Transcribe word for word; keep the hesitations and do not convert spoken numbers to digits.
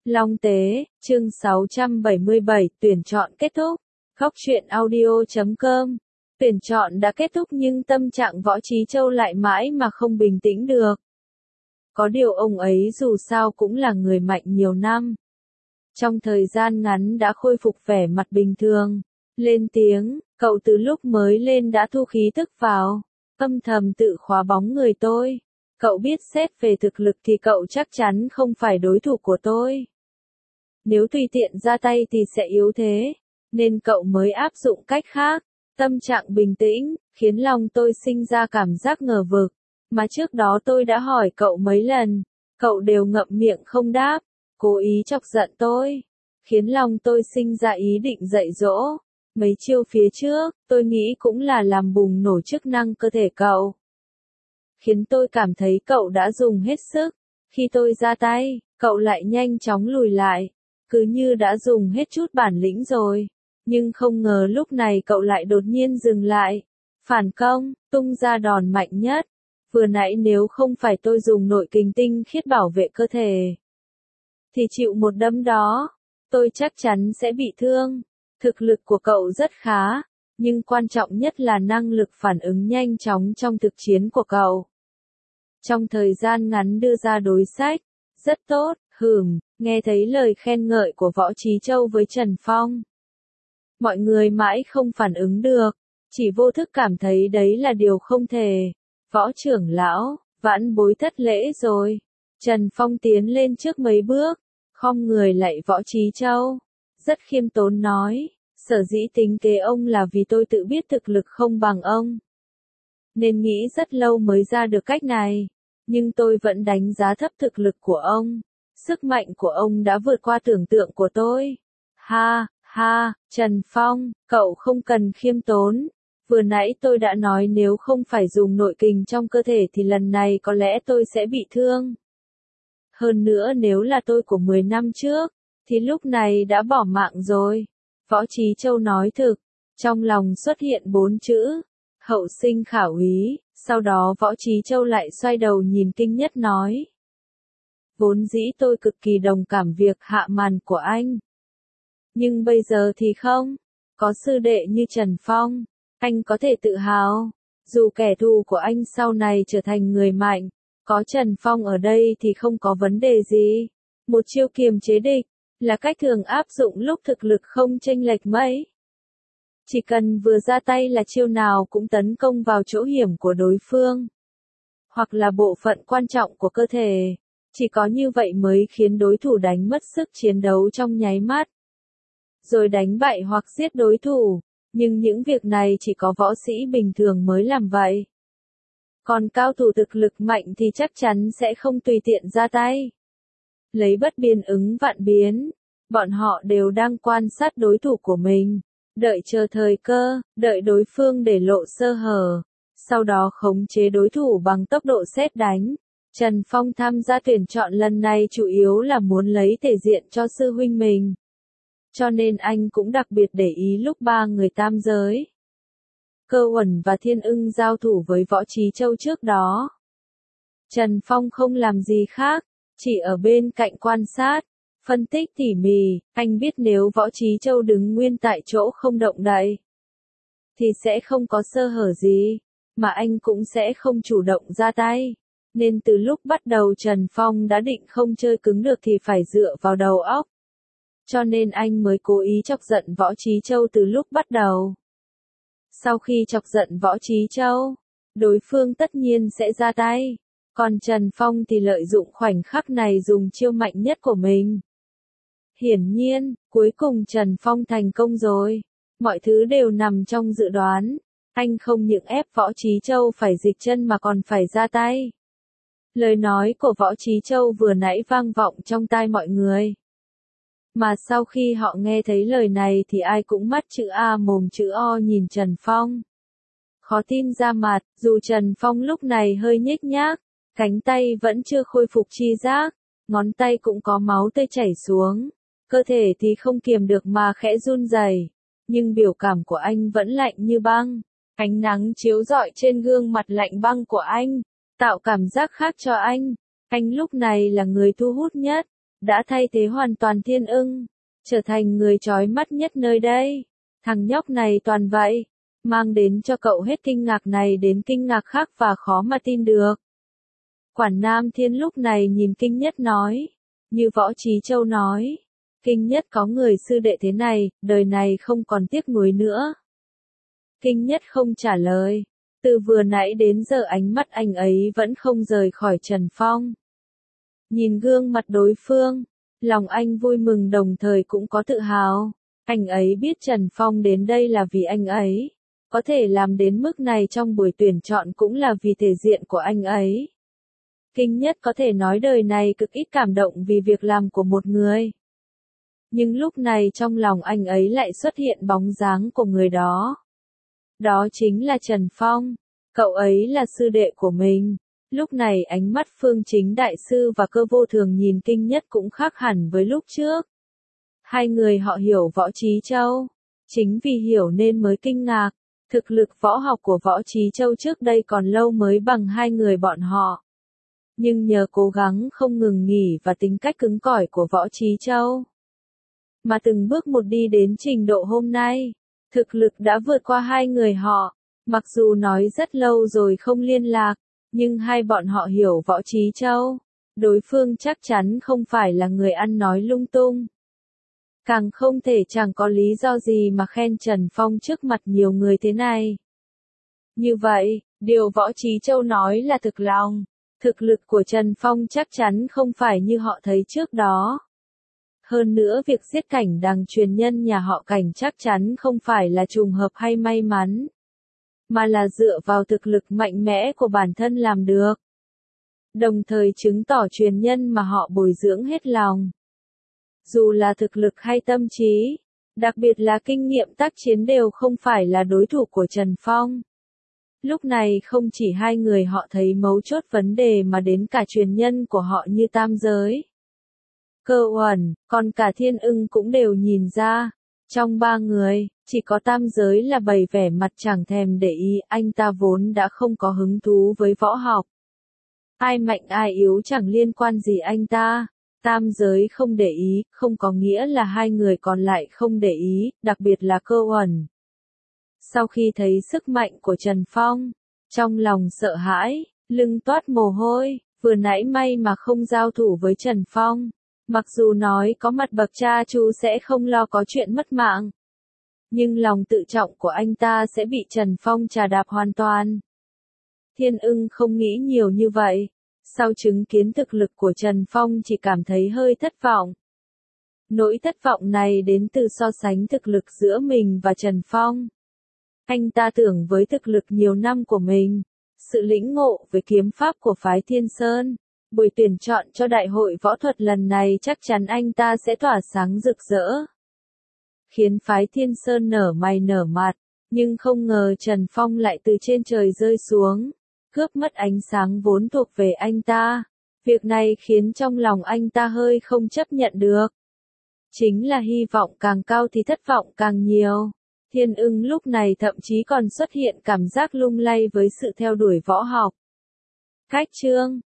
Long Tế, chương sáu trăm bảy mươi bảy, tuyển chọn kết thúc. Góc truyện audio chấm com. Tuyển chọn đã kết thúc nhưng tâm trạng Võ Trí Châu lại mãi mà không bình tĩnh được. Có điều ông ấy dù sao cũng là người mạnh nhiều năm. Trong thời gian ngắn đã khôi phục vẻ mặt bình thường. Lên tiếng, cậu từ lúc mới lên đã thu khí tức vào. Âm thầm tự khóa bóng người tôi. Cậu biết xét về thực lực thì cậu chắc chắn không phải đối thủ của tôi. Nếu tùy tiện ra tay thì sẽ yếu thế. Nên cậu mới áp dụng cách khác. Tâm trạng bình tĩnh, khiến lòng tôi sinh ra cảm giác ngờ vực. Mà trước đó tôi đã hỏi cậu mấy lần. Cậu đều ngậm miệng không đáp. Cố ý chọc giận tôi. Khiến lòng tôi sinh ra ý định dạy dỗ. Mấy chiêu phía trước, tôi nghĩ cũng là làm bùng nổ chức năng cơ thể cậu. Khiến tôi cảm thấy cậu đã dùng hết sức. Khi tôi ra tay, cậu lại nhanh chóng lùi lại. Cứ như đã dùng hết chút bản lĩnh rồi. Nhưng không ngờ lúc này cậu lại đột nhiên dừng lại. Phản công, tung ra đòn mạnh nhất. Vừa nãy nếu không phải tôi dùng nội kình tinh khiết bảo vệ cơ thể, thì chịu một đấm đó, tôi chắc chắn sẽ bị thương. Thực lực của cậu rất khá, nhưng quan trọng nhất là năng lực phản ứng nhanh chóng trong thực chiến của cậu. Trong thời gian ngắn đưa ra đối sách, rất tốt, hửm, nghe thấy lời khen ngợi của Võ Trí Châu với Trần Phong. Mọi người mãi không phản ứng được, chỉ vô thức cảm thấy đấy là điều không thể. Võ trưởng lão, vãn bối thất lễ rồi. Trần Phong tiến lên trước mấy bước, khom người lạy Võ Trí Châu. Rất khiêm tốn nói, sở dĩ tính kế ông là vì tôi tự biết thực lực không bằng ông. Nên nghĩ rất lâu mới ra được cách này. Nhưng tôi vẫn đánh giá thấp thực lực của ông. Sức mạnh của ông đã vượt qua tưởng tượng của tôi. Ha, ha, Trần Phong, cậu không cần khiêm tốn. Vừa nãy tôi đã nói nếu không phải dùng nội kình trong cơ thể thì lần này có lẽ tôi sẽ bị thương. Hơn nữa nếu là tôi của mười năm trước, thì lúc này đã bỏ mạng rồi. Võ Trí Châu nói thực, trong lòng xuất hiện bốn chữ, hậu sinh khả úy. Sau đó Võ Trí Châu lại xoay đầu nhìn Kinh Nhất nói. Vốn dĩ tôi cực kỳ đồng cảm việc hạ màn của anh. Nhưng bây giờ thì không, có sư đệ như Trần Phong, anh có thể tự hào. Dù kẻ thù của anh sau này trở thành người mạnh, có Trần Phong ở đây thì không có vấn đề gì. Một chiêu kiềm chế địch, là cách thường áp dụng lúc thực lực không chênh lệch mấy. Chỉ cần vừa ra tay là chiêu nào cũng tấn công vào chỗ hiểm của đối phương. Hoặc là bộ phận quan trọng của cơ thể. Chỉ có như vậy mới khiến đối thủ đánh mất sức chiến đấu trong nháy mắt. Rồi đánh bại hoặc giết đối thủ. Nhưng những việc này chỉ có võ sĩ bình thường mới làm vậy. Còn cao thủ thực lực mạnh thì chắc chắn sẽ không tùy tiện ra tay. Lấy bất biến ứng vạn biến. Bọn họ đều đang quan sát đối thủ của mình. Đợi chờ thời cơ, đợi đối phương để lộ sơ hở. Sau đó khống chế đối thủ bằng tốc độ sét đánh. Trần Phong tham gia tuyển chọn lần này chủ yếu là muốn lấy thể diện cho sư huynh mình. Cho nên anh cũng đặc biệt để ý lúc ba người tam giới. Cơ Uẩn và Thiên Ưng giao thủ với Võ Trí Châu trước đó. Trần Phong không làm gì khác, chỉ ở bên cạnh quan sát, phân tích tỉ mỉ. Anh biết nếu Võ Trí Châu đứng nguyên tại chỗ không động đậy, thì sẽ không có sơ hở gì, mà anh cũng sẽ không chủ động ra tay. Nên từ lúc bắt đầu Trần Phong đã định không chơi cứng được thì phải dựa vào đầu óc. Cho nên anh mới cố ý chọc giận Võ Trí Châu từ lúc bắt đầu. Sau khi chọc giận Võ Trí Châu, đối phương tất nhiên sẽ ra tay. Còn Trần Phong thì lợi dụng khoảnh khắc này dùng chiêu mạnh nhất của mình. Hiển nhiên, cuối cùng Trần Phong thành công rồi. Mọi thứ đều nằm trong dự đoán. Anh không những ép Võ Trí Châu phải dịch chân mà còn phải ra tay. Lời nói của Võ Trí Châu vừa nãy vang vọng trong tai mọi người. Mà sau khi họ nghe thấy lời này thì ai cũng mắt chữ A mồm chữ O nhìn Trần Phong. Khó tin ra mặt, dù Trần Phong lúc này hơi nhếch nhác, cánh tay vẫn chưa khôi phục chi giác, ngón tay cũng có máu tươi chảy xuống, cơ thể thì không kiềm được mà khẽ run rẩy, nhưng biểu cảm của anh vẫn lạnh như băng. Ánh nắng chiếu rọi trên gương mặt lạnh băng của anh, tạo cảm giác khác cho anh. Anh lúc này là người thu hút nhất. đã thay thế hoàn toàn Thiên Ưng, trở thành người chói mắt nhất nơi đây. Thằng nhóc này toàn vậy, mang đến cho cậu hết kinh ngạc này đến kinh ngạc khác và khó mà tin được. Quản Nam Thiên lúc này nhìn Kinh Nhất nói, như Võ Trí Châu nói, Kinh Nhất có người sư đệ thế này, đời này không còn tiếc nuối nữa. Kinh Nhất không trả lời, từ vừa nãy đến giờ ánh mắt anh ấy vẫn không rời khỏi Trần Phong. Nhìn gương mặt đối phương, lòng anh vui mừng đồng thời cũng có tự hào. Anh ấy biết Trần Phong đến đây là vì anh ấy. Có thể làm đến mức này trong buổi tuyển chọn cũng là vì thể diện của anh ấy. Kinh Nhất có thể nói đời này cực ít cảm động vì việc làm của một người. Nhưng lúc này trong lòng anh ấy lại xuất hiện bóng dáng của người đó. Đó chính là Trần Phong. Cậu ấy là sư đệ của mình. Lúc này ánh mắt Phương Chính Đại Sư và Cơ Vô Thường nhìn Kinh Nhất cũng khác hẳn với lúc trước. Hai người họ hiểu Võ Trí Châu. Chính vì hiểu nên mới kinh ngạc. Thực lực võ học của Võ Trí Châu trước đây còn lâu mới bằng hai người bọn họ. Nhưng nhờ cố gắng không ngừng nghỉ và tính cách cứng cỏi của Võ Trí Châu, mà từng bước một đi đến trình độ hôm nay, thực lực đã vượt qua hai người họ. Mặc dù nói rất lâu rồi không liên lạc, nhưng hai bọn họ hiểu Võ Trí Châu. Đối phương chắc chắn không phải là người ăn nói lung tung. Càng không thể chẳng có lý do gì mà khen Trần Phong trước mặt nhiều người thế này. Như vậy, điều Võ Trí Châu nói là thực lòng. Thực lực của Trần Phong chắc chắn không phải như họ thấy trước đó. Hơn nữa việc giết Cảnh Đằng truyền nhân nhà họ Cảnh chắc chắn không phải là trùng hợp hay may mắn, mà là dựa vào thực lực mạnh mẽ của bản thân làm được. Đồng thời chứng tỏ truyền nhân mà họ bồi dưỡng hết lòng. Dù là thực lực hay tâm trí, đặc biệt là kinh nghiệm tác chiến đều không phải là đối thủ của Trần Phong. Lúc này không chỉ hai người họ thấy mấu chốt vấn đề mà đến cả truyền nhân của họ như Tam Giới, Cơ Uẩn, còn cả Thiên Ưng cũng đều nhìn ra. Trong ba người, chỉ có Tam Giới là bày vẻ mặt chẳng thèm để ý, anh ta vốn đã không có hứng thú với võ học. Ai mạnh ai yếu chẳng liên quan gì anh ta. Tam Giới không để ý, không có nghĩa là hai người còn lại không để ý, đặc biệt là Cơ Uẩn. Sau khi thấy sức mạnh của Trần Phong, trong lòng sợ hãi, lưng toát mồ hôi, vừa nãy may mà không giao thủ với Trần Phong. Mặc dù nói có mặt bậc cha chú sẽ không lo có chuyện mất mạng, nhưng lòng tự trọng của anh ta sẽ bị Trần Phong trà đạp hoàn toàn. Thiên Ưng không nghĩ nhiều như vậy. Sau chứng kiến thực lực của Trần Phong chỉ cảm thấy hơi thất vọng. Nỗi thất vọng này đến từ so sánh thực lực giữa mình và Trần Phong. Anh ta tưởng với thực lực nhiều năm của mình, sự lĩnh ngộ về kiếm pháp của phái Thiên Sơn, buổi tuyển chọn cho đại hội võ thuật lần này chắc chắn anh ta sẽ tỏa sáng rực rỡ, khiến phái Thiên Sơn nở mày nở mặt, nhưng không ngờ Trần Phong lại từ trên trời rơi xuống, cướp mất ánh sáng vốn thuộc về anh ta. Việc này khiến trong lòng anh ta hơi không chấp nhận được. Chính là hy vọng càng cao thì thất vọng càng nhiều. Thiên Ưng lúc này thậm chí còn xuất hiện cảm giác lung lay với sự theo đuổi võ học. Cách chương